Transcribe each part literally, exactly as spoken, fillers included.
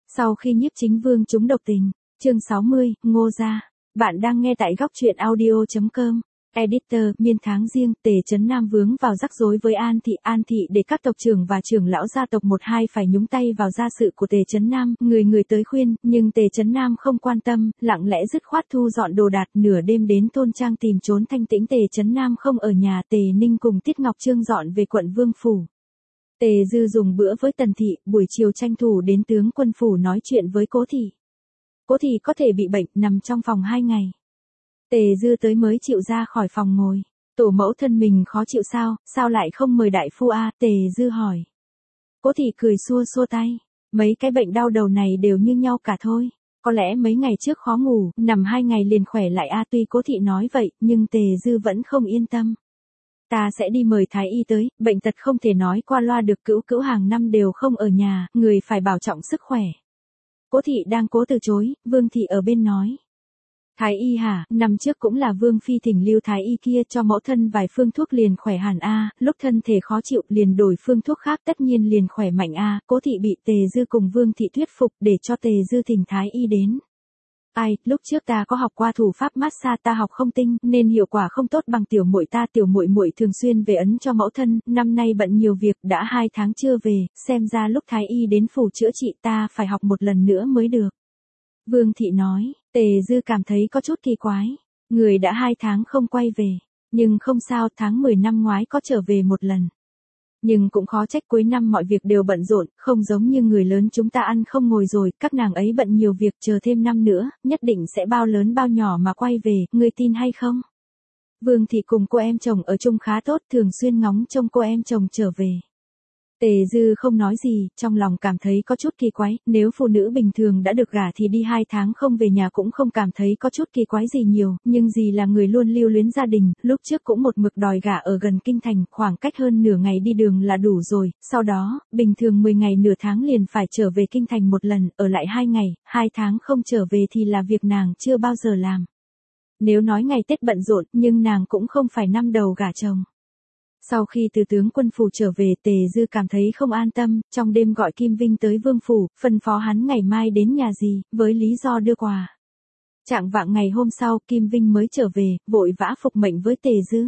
Sau khi Nhiếp Chính Vương trúng độc tình, chương sáu mươi, Ngô gia. Bạn đang nghe tại góc truyện audio chấm com. Editor, miên tháng riêng, Tề Trấn Nam vướng vào rắc rối với An Thị. An Thị để các tộc trưởng và trưởng lão gia tộc một hai phải nhúng tay vào gia sự của Tề Trấn Nam, người người tới khuyên, nhưng Tề Trấn Nam không quan tâm, lặng lẽ dứt khoát thu dọn đồ đạc, nửa đêm đến thôn trang tìm trốn thanh tĩnh. Tề Trấn Nam không ở nhà, Tề Ninh cùng Tiết Ngọc Trương dọn về quận Vương phủ. Tề Dư dùng bữa với Tần Thị, buổi chiều tranh thủ đến tướng quân phủ nói chuyện với Cố Thị. Cố Thị có thể bị bệnh, nằm trong phòng hai ngày. Tề Dư tới mới chịu ra khỏi phòng ngồi. Tổ mẫu thân mình khó chịu sao, sao lại không mời đại phu a? Tề Dư hỏi. Cố Thị cười xua xua tay. Mấy cái bệnh đau đầu này đều như nhau cả thôi. Có lẽ mấy ngày trước khó ngủ, nằm hai ngày liền khỏe lại a. Tuy Cố Thị nói vậy, nhưng Tề Dư vẫn không yên tâm. Ta sẽ đi mời thái y tới, bệnh tật không thể nói qua loa được, cữu cữu hàng năm đều không ở nhà, người phải bảo trọng sức khỏe. Cố Thị đang cố từ chối, Vương Thị ở bên nói. Thái y hả, năm trước cũng là Vương Phi thỉnh lưu thái y kia cho mẫu thân vài phương thuốc liền khỏe hẳn a, lúc thân thể khó chịu liền đổi phương thuốc khác tất nhiên liền khỏe mạnh a. Cố Thị bị Tề Dư cùng Vương Thị thuyết phục để cho Tề Dư thỉnh thái y đến. Ai, lúc trước ta có học qua thủ pháp massage, ta học không tinh nên hiệu quả không tốt bằng tiểu muội ta. Tiểu muội muội thường xuyên về ấn cho mẫu thân, năm nay bận nhiều việc, đã hai tháng chưa về, xem ra lúc thái y đến phủ chữa trị ta phải học một lần nữa mới được. Vương Thị nói. Tề Dư cảm thấy có chút kỳ quái, người đã hai tháng không quay về, nhưng không sao, tháng mười năm ngoái có trở về một lần. Nhưng cũng khó trách, cuối năm mọi việc đều bận rộn, không giống như người lớn chúng ta ăn không ngồi rồi, các nàng ấy bận nhiều việc, chờ thêm năm nữa, nhất định sẽ bao lớn bao nhỏ mà quay về, ngươi tin hay không? Vương Thị cùng cô em chồng ở chung khá tốt, thường xuyên ngóng trông cô em chồng trở về. Tề Dư không nói gì, trong lòng cảm thấy có chút kỳ quái, nếu phụ nữ bình thường đã được gả thì đi hai tháng không về nhà cũng không cảm thấy có chút kỳ quái gì nhiều, nhưng dì là người luôn lưu luyến gia đình, lúc trước cũng một mực đòi gả ở gần kinh thành, khoảng cách hơn nửa ngày đi đường là đủ rồi, sau đó, bình thường mười ngày nửa tháng liền phải trở về kinh thành một lần, ở lại hai ngày, hai tháng không trở về thì là việc nàng chưa bao giờ làm. Nếu nói ngày Tết bận rộn, nhưng nàng cũng không phải năm đầu gả chồng. Sau khi từ tướng quân phủ trở về, Tề Dư cảm thấy không an tâm, trong đêm gọi Kim Vinh tới Vương phủ, phân phó hắn ngày mai đến nhà dì, với lý do đưa quà. Trạng vạng ngày hôm sau, Kim Vinh mới trở về, vội vã phục mệnh với Tề Dư.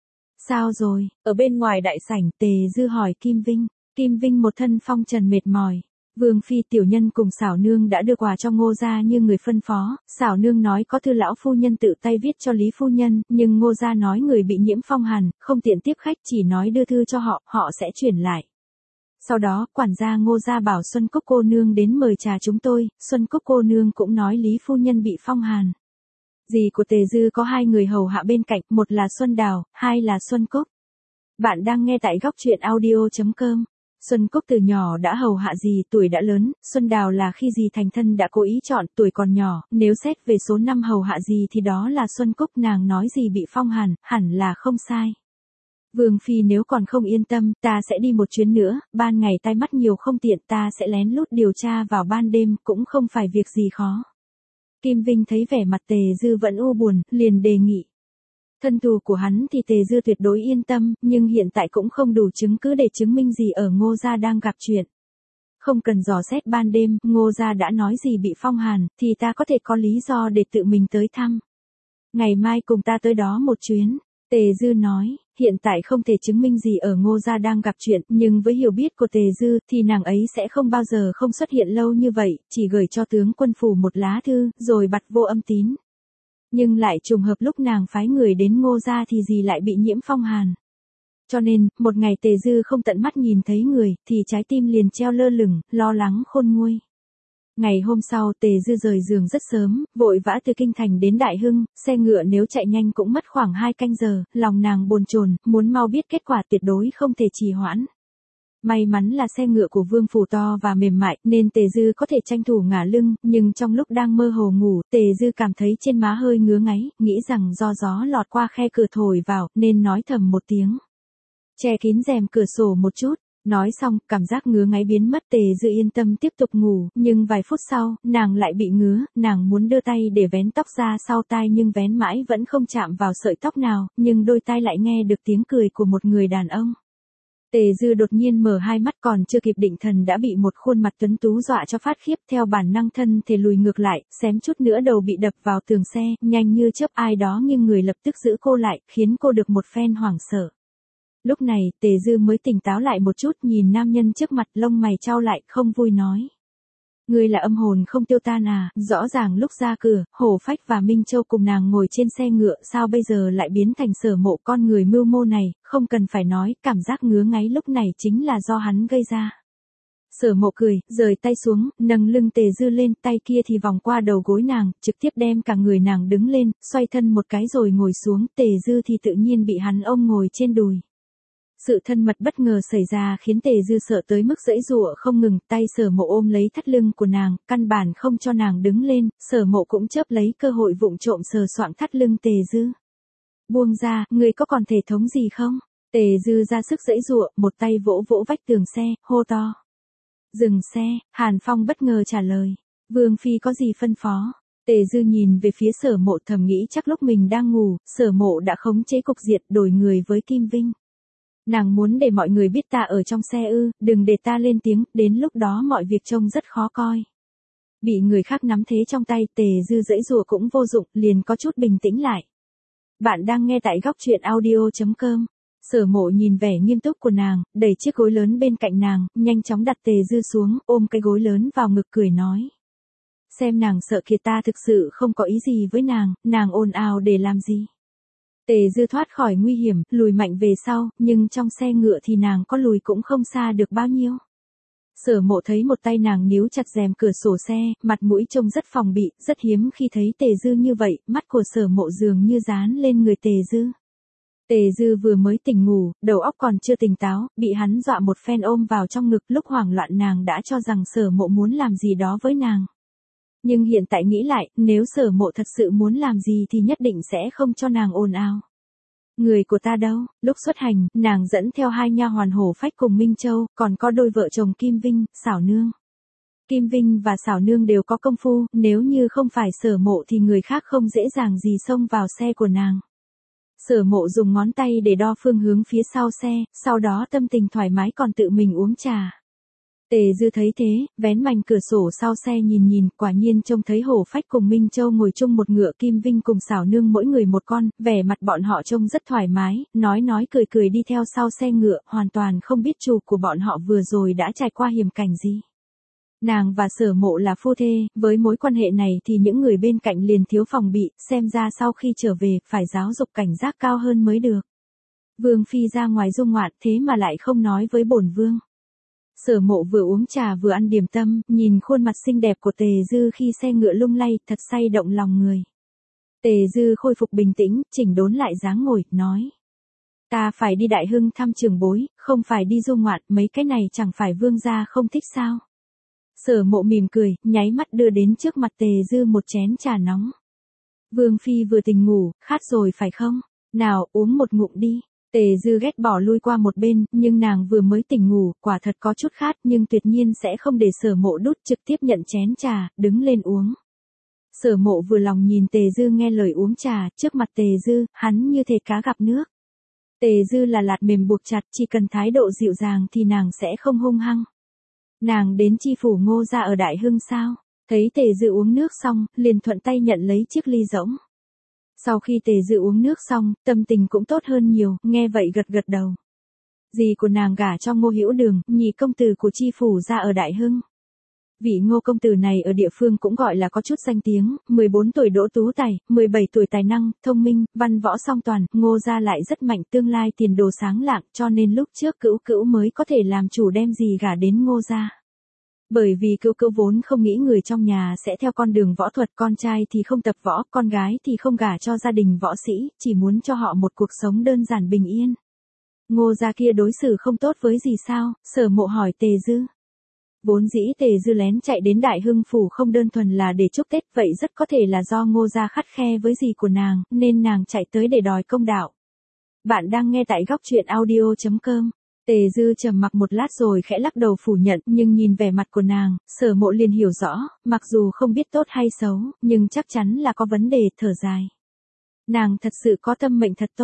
Sao rồi? Ở bên ngoài đại sảnh, Tề Dư hỏi Kim Vinh. Kim Vinh một thân phong trần mệt mỏi. Vương Phi tiểu nhân cùng Xảo Nương đã đưa quà cho Ngô gia như người phân phó, Xảo Nương nói có thư lão phu nhân tự tay viết cho Lý phu nhân, nhưng Ngô gia nói người bị nhiễm phong hàn, không tiện tiếp khách, chỉ nói đưa thư cho họ, họ sẽ chuyển lại. Sau đó, quản gia Ngô gia bảo Xuân Cúc cô nương đến mời trà chúng tôi, Xuân Cúc cô nương cũng nói Lý phu nhân bị phong hàn. Dì của Tề Dư có hai người hầu hạ bên cạnh, một là Xuân Đào, hai là Xuân Cúc. Bạn đang nghe tại góc truyện audio chấm com. Xuân Cúc từ nhỏ đã hầu hạ dì, tuổi đã lớn, Xuân Đào là khi dì thành thân đã cố ý chọn, tuổi còn nhỏ, nếu xét về số năm hầu hạ dì thì đó là Xuân Cúc. Nàng nói dì bị phong hàn, hẳn là không sai. Vương Phi nếu còn không yên tâm, ta sẽ đi một chuyến nữa, ban ngày tai mắt nhiều không tiện, ta sẽ lén lút điều tra vào ban đêm, cũng không phải việc gì khó. Kim Vinh thấy vẻ mặt Tề Dư vẫn u buồn, liền đề nghị. Thân tù của hắn thì Tề Dư tuyệt đối yên tâm, nhưng hiện tại cũng không đủ chứng cứ để chứng minh gì ở Ngô gia đang gặp chuyện. Không cần dò xét ban đêm, Ngô gia đã nói gì bị phong hàn, thì ta có thể có lý do để tự mình tới thăm. Ngày mai cùng ta tới đó một chuyến, Tề Dư nói, hiện tại không thể chứng minh gì ở Ngô gia đang gặp chuyện, nhưng với hiểu biết của Tề Dư thì nàng ấy sẽ không bao giờ không xuất hiện lâu như vậy, chỉ gửi cho tướng quân phủ một lá thư, rồi bặt vô âm tín. Nhưng lại trùng hợp lúc nàng phái người đến Ngô gia thì dì lại bị nhiễm phong hàn. Cho nên, một ngày Tề Dư không tận mắt nhìn thấy người, thì trái tim liền treo lơ lửng, lo lắng khôn nguôi. Ngày hôm sau Tề Dư rời giường rất sớm, vội vã từ kinh thành đến Đại Hưng, xe ngựa nếu chạy nhanh cũng mất khoảng hai canh giờ, lòng nàng bồn chồn, muốn mau biết kết quả tuyệt đối không thể trì hoãn. May mắn là xe ngựa của Vương phủ to và mềm mại, nên Tề Dư có thể tranh thủ ngả lưng, nhưng trong lúc đang mơ hồ ngủ, Tề Dư cảm thấy trên má hơi ngứa ngáy, nghĩ rằng do gió lọt qua khe cửa thổi vào, nên nói thầm một tiếng. Che kín rèm cửa sổ một chút, nói xong, cảm giác ngứa ngáy biến mất. Tề Dư yên tâm tiếp tục ngủ, nhưng vài phút sau, nàng lại bị ngứa, nàng muốn đưa tay để vén tóc ra sau tai nhưng vén mãi vẫn không chạm vào sợi tóc nào, nhưng đôi tai lại nghe được tiếng cười của một người đàn ông. Tề Dư đột nhiên mở hai mắt, còn chưa kịp định thần đã bị một khuôn mặt tuấn tú dọa cho phát khiếp, theo bản năng thân thể lùi ngược lại, xém chút nữa đầu bị đập vào tường xe, nhanh như chớp ai đó nghiêng người lập tức giữ cô lại, khiến cô được một phen hoảng sợ. Lúc này, Tề Dư mới tỉnh táo lại một chút, nhìn nam nhân trước mặt, lông mày chau lại, không vui nói. Ngươi là âm hồn không tiêu tan à, rõ ràng lúc ra cửa, Hổ Phách và Minh Châu cùng nàng ngồi trên xe ngựa, sao bây giờ lại biến thành Sở Mộ con người mưu mô này, không cần phải nói, cảm giác ngứa ngáy lúc này chính là do hắn gây ra. Sở Mộ cười, rời tay xuống, nâng lưng Tề Dư lên, tay kia thì vòng qua đầu gối nàng, trực tiếp đem cả người nàng đứng lên, xoay thân một cái rồi ngồi xuống, Tề Dư thì tự nhiên bị hắn ôm ngồi trên đùi. Sự thân mật bất ngờ xảy ra khiến Tề Dư sợ tới mức giãy giụa không ngừng, tay Sở Mộ ôm lấy thắt lưng của nàng, căn bản không cho nàng đứng lên, Sở Mộ cũng chớp lấy cơ hội vụng trộm sờ soạng thắt lưng Tề Dư. Buông ra, ngươi có còn thể thống gì không? Tề Dư ra sức giãy giụa, một tay vỗ vỗ vách tường xe, hô to. Dừng xe, Hàn Phong bất ngờ trả lời. Vương Phi có gì phân phó? Tề Dư nhìn về phía Sở Mộ thầm nghĩ chắc lúc mình đang ngủ, Sở Mộ đã khống chế cục diện đổi người với Kim Vinh. Nàng muốn để mọi người biết ta ở trong xe ư, đừng để ta lên tiếng, đến lúc đó mọi việc trông rất khó coi. Bị người khác nắm thế trong tay, Tề Dư giãy giụa cũng vô dụng, liền có chút bình tĩnh lại. Bạn đang nghe tại góc truyện audio chấm com. Sở Mộ nhìn vẻ nghiêm túc của nàng, đẩy chiếc gối lớn bên cạnh nàng, nhanh chóng đặt Tề Dư xuống, ôm cái gối lớn vào ngực cười nói. Xem nàng sợ kìa, ta thực sự không có ý gì với nàng, nàng ồn ào để làm gì. Tề Dư thoát khỏi nguy hiểm, lùi mạnh về sau, nhưng trong xe ngựa thì nàng có lùi cũng không xa được bao nhiêu. Sở Mộ thấy một tay nàng níu chặt rèm cửa sổ xe, mặt mũi trông rất phòng bị, rất hiếm khi thấy Tề Dư như vậy, mắt của Sở Mộ dường như dán lên người Tề Dư. Tề Dư vừa mới tỉnh ngủ, đầu óc còn chưa tỉnh táo, bị hắn dọa một phen ôm vào trong ngực, lúc hoảng loạn nàng đã cho rằng Sở Mộ muốn làm gì đó với nàng. Nhưng hiện tại nghĩ lại, nếu Sở Mộ thật sự muốn làm gì thì nhất định sẽ không cho nàng ồn ào. Người của ta đâu? Lúc xuất hành, nàng dẫn theo hai nha hoàn Hổ Phách cùng Minh Châu, còn có đôi vợ chồng Kim Vinh, Xảo Nương. Kim Vinh và Xảo Nương đều có công phu, nếu như không phải Sở Mộ thì người khác không dễ dàng gì xông vào xe của nàng. Sở Mộ dùng ngón tay để đo phương hướng phía sau xe, sau đó tâm tình thoải mái còn tự mình uống trà. Tề Dư thấy thế, vén mành cửa sổ sau xe nhìn nhìn, quả nhiên trông thấy Hổ Phách cùng Minh Châu ngồi chung một ngựa, Kim Vinh cùng Xảo Nương mỗi người một con, vẻ mặt bọn họ trông rất thoải mái, nói nói cười cười đi theo sau xe ngựa, hoàn toàn không biết chủ của bọn họ vừa rồi đã trải qua hiểm cảnh gì. Nàng và Sở Mộ là phu thê, với mối quan hệ này thì những người bên cạnh liền thiếu phòng bị, xem ra sau khi trở về, phải giáo dục cảnh giác cao hơn mới được. Vương Phi ra ngoài du ngoạn thế mà lại không nói với bổn vương. Sở Mộ vừa uống trà vừa ăn điểm tâm, nhìn khuôn mặt xinh đẹp của Tề Dư khi xe ngựa lung lay, thật say động lòng người. Tề Dư khôi phục bình tĩnh, chỉnh đốn lại dáng ngồi, nói. Ta phải đi Đại Hưng thăm trưởng bối, không phải đi du ngoạn, mấy cái này chẳng phải vương gia không thích sao. Sở Mộ mỉm cười, nháy mắt đưa đến trước mặt Tề Dư một chén trà nóng. Vương Phi vừa tỉnh ngủ, khát rồi phải không? Nào, uống một ngụm đi. Tề Dư ghét bỏ lui qua một bên, nhưng nàng vừa mới tỉnh ngủ, quả thật có chút khát nhưng tuyệt nhiên sẽ không để Sở Mộ đút, trực tiếp nhận chén trà, đứng lên uống. Sở Mộ vừa lòng nhìn Tề Dư nghe lời uống trà, trước mặt Tề Dư, hắn như thể cá gặp nước. Tề Dư là lạt mềm buộc chặt, chỉ cần thái độ dịu dàng thì nàng sẽ không hung hăng. Nàng đến chi phủ Ngô gia ở Đại Hưng sao? Thấy Tề Dư uống nước xong, liền thuận tay nhận lấy chiếc ly rỗng. Sau khi Tề Dư uống nước xong, tâm tình cũng tốt hơn nhiều, nghe vậy gật gật đầu. Dì của nàng gả cho Ngô Hữu Đường, nhị công tử của chi phủ gia ở Đại Hưng. Vị Ngô công tử này ở địa phương cũng gọi là có chút danh tiếng, mười bốn tuổi đỗ tú tài, mười bảy tuổi tài năng, thông minh, văn võ song toàn, Ngô gia lại rất mạnh, tương lai tiền đồ sáng lạng, cho nên lúc trước Cữu Cữu mới có thể làm chủ đem dì gả đến Ngô gia. Bởi vì Cữu Cữu vốn không nghĩ người trong nhà sẽ theo con đường võ thuật, con trai thì không tập võ, con gái thì không gả cho gia đình võ sĩ, chỉ muốn cho họ một cuộc sống đơn giản bình yên. Ngô gia kia đối xử không tốt với gì sao? Sở Mộ hỏi Tề Dư. Vốn dĩ Tề Dư lén chạy đến Đại Hưng phủ không đơn thuần là để chúc Tết, vậy rất có thể là do Ngô gia khắt khe với dì của nàng, nên nàng chạy tới để đòi công đạo. Bạn đang nghe tại góc truyện audio chấm com. Tề Dư trầm mặc một lát rồi khẽ lắc đầu phủ nhận, nhưng nhìn vẻ mặt của nàng, Sở Mộ liền hiểu rõ, mặc dù không biết tốt hay xấu, nhưng chắc chắn là có vấn đề, thở dài. Nàng thật sự có tâm mệnh thật tốt. Tề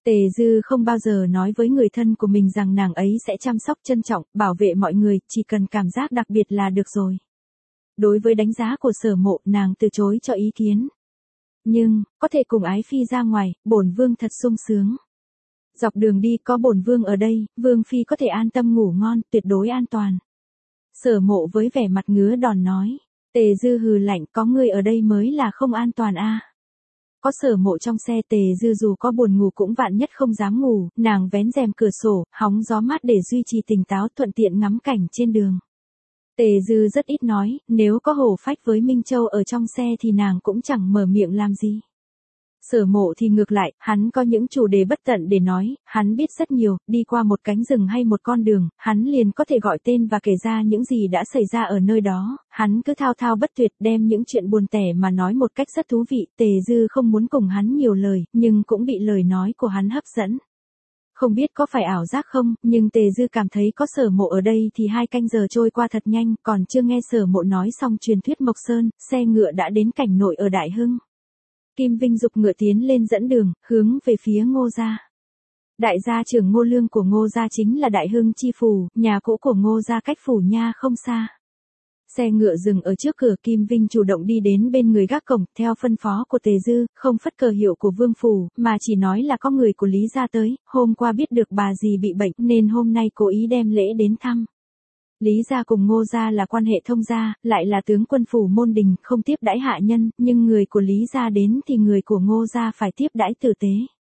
Tề Dư không bao giờ nói với người thân của mình rằng nàng ấy sẽ chăm sóc trân trọng, bảo vệ mọi người, chỉ cần cảm giác đặc biệt là được rồi. Đối với đánh giá của Sở Mộ, nàng từ chối cho ý kiến. Nhưng, có thể cùng ái phi ra ngoài, bổn vương thật sung sướng. Dọc đường đi có bổn vương ở đây, vương phi có thể an tâm ngủ ngon, tuyệt đối an toàn. Sở Mộ với vẻ mặt ngứa đòn nói. Tề Dư hừ lạnh, có người ở đây mới là không an toàn a. À. Có Sở Mộ trong xe, Tề Dư dù có buồn ngủ cũng vạn nhất không dám ngủ, nàng vén rèm cửa sổ, hóng gió mát để duy trì tỉnh táo, thuận tiện ngắm cảnh trên đường. Tề Dư rất ít nói, nếu có Hổ Phách với Minh Châu ở trong xe thì nàng cũng chẳng mở miệng làm gì. Sở Mộ thì ngược lại, hắn có những chủ đề bất tận để nói, hắn biết rất nhiều, đi qua một cánh rừng hay một con đường, hắn liền có thể gọi tên và kể ra những gì đã xảy ra ở nơi đó, hắn cứ thao thao bất tuyệt đem những chuyện buồn tẻ mà nói một cách rất thú vị. Tề Dư không muốn cùng hắn nhiều lời, nhưng cũng bị lời nói của hắn hấp dẫn. Không biết có phải ảo giác không, nhưng Tề Dư cảm thấy có Sở Mộ ở đây thì hai canh giờ trôi qua thật nhanh, còn chưa nghe Sở Mộ nói xong truyền thuyết Mộc Sơn, xe ngựa đã đến cảnh nội ở Đại Hưng. Kim Vinh giục ngựa tiến lên dẫn đường, hướng về phía Ngô gia. Đại gia trưởng Ngô Lương của Ngô gia chính là Đại Hưng chi phủ, nhà cũ của Ngô gia cách phủ nha không xa. Xe ngựa dừng ở trước cửa, Kim Vinh chủ động đi đến bên người gác cổng, theo phân phó của Tề Dư, không phất cờ hiệu của vương phủ, mà chỉ nói là có người của Lý gia tới, hôm qua biết được bà dì bị bệnh nên hôm nay cố ý đem lễ đến thăm. Lý gia cùng Ngô gia là quan hệ thông gia, lại là tướng quân phủ môn đình, không tiếp đãi hạ nhân, nhưng người của Lý gia đến thì người của Ngô gia phải tiếp đãi tử tế.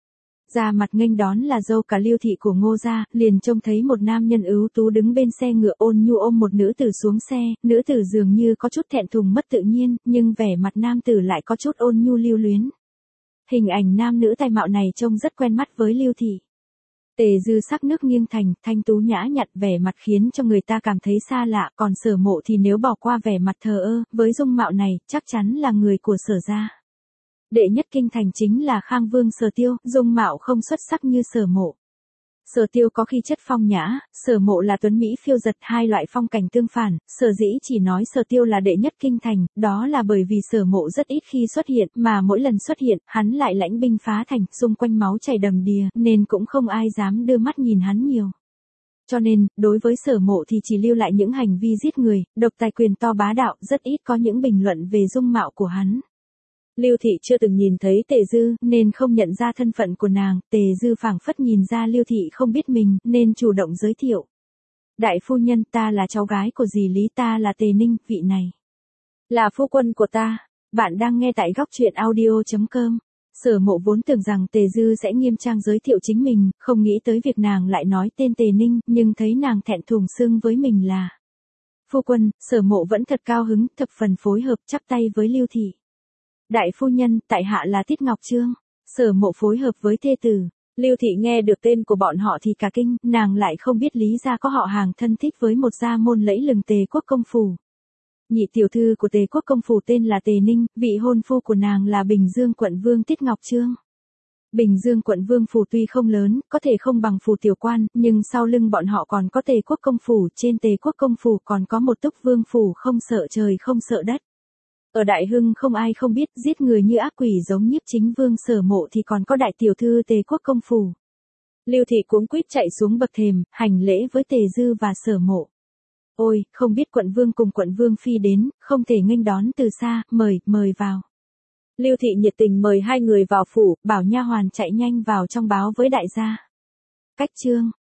Ra mặt nghênh đón là dâu cả Liêu thị của Ngô gia, liền trông thấy một nam nhân ưu tú đứng bên xe ngựa ôn nhu ôm một nữ tử xuống xe, nữ tử dường như có chút thẹn thùng mất tự nhiên, nhưng vẻ mặt nam tử lại có chút ôn nhu lưu luyến. Hình ảnh nam nữ tài mạo này trông rất quen mắt với Liêu thị. Tề Dư sắc nước nghiêng thành, thanh tú nhã nhặn, vẻ mặt khiến cho người ta cảm thấy xa lạ, còn Sở Mộ thì nếu bỏ qua vẻ mặt thờ ơ, với dung mạo này, chắc chắn là người của Sở gia. Đệ nhất kinh thành chính là Khang Vương Sở Tiêu, dung mạo không xuất sắc như Sở Mộ. Sở Tiêu có khí chất phong nhã, Sở Mộ là tuấn mỹ phiêu giật, hai loại phong cảnh tương phản, sở dĩ chỉ nói Sở Tiêu là đệ nhất kinh thành, đó là bởi vì Sở Mộ rất ít khi xuất hiện, mà mỗi lần xuất hiện, hắn lại lãnh binh phá thành, xung quanh máu chảy đầm đìa, nên cũng không ai dám đưa mắt nhìn hắn nhiều. Cho nên, đối với Sở Mộ thì chỉ lưu lại những hành vi giết người, độc tài quyền to bá đạo, rất ít có những bình luận về dung mạo của hắn. Liêu thị chưa từng nhìn thấy Tề Dư, nên không nhận ra thân phận của nàng, Tề Dư phảng phất nhìn ra Liêu thị không biết mình, nên chủ động giới thiệu. Đại phu nhân, ta là cháu gái của dì Lý, ta là Tề Ninh, vị này là phu quân của ta. Bạn đang nghe tại góc truyện audio chấm com. Sở Mộ vốn tưởng rằng Tề Dư sẽ nghiêm trang giới thiệu chính mình, không nghĩ tới việc nàng lại nói tên Tề Ninh, nhưng thấy nàng thẹn thùng xưng với mình là phu quân, Sở Mộ vẫn thật cao hứng, thập phần phối hợp, chắp tay với Liêu thị. Đại phu nhân, tại hạ là Tiết Ngọc Trương. Sở Mộ phối hợp với thê tử. Liêu thị nghe được tên của bọn họ thì cả kinh, nàng lại không biết Lý gia có họ hàng thân thích với một gia môn lẫy lừng Tề Quốc công phủ. Nhị tiểu thư của Tề Quốc công phủ tên là Tề Ninh, vị hôn phu của nàng là Bình Dương quận vương Tiết Ngọc Trương. Bình Dương quận vương phủ tuy không lớn, có thể không bằng phủ tiểu quan, nhưng sau lưng bọn họ còn có Tề Quốc công phủ, trên Tề Quốc công phủ còn có một Túc vương phủ không sợ trời không sợ đất. Ở Đại Hưng không ai không biết, giết người như ác quỷ giống Nhiếp Chính Vương Sở Mộ thì còn có đại tiểu thư Tề Quốc công phủ. Liêu thị cuống quýt chạy xuống bậc thềm, hành lễ với Tề Dư và Sở Mộ. Ôi, không biết quận vương cùng quận vương phi đến, không thể nghênh đón từ xa, mời, mời vào. Liêu thị nhiệt tình mời hai người vào phủ, bảo nha hoàn chạy nhanh vào trong báo với đại gia. Cách chương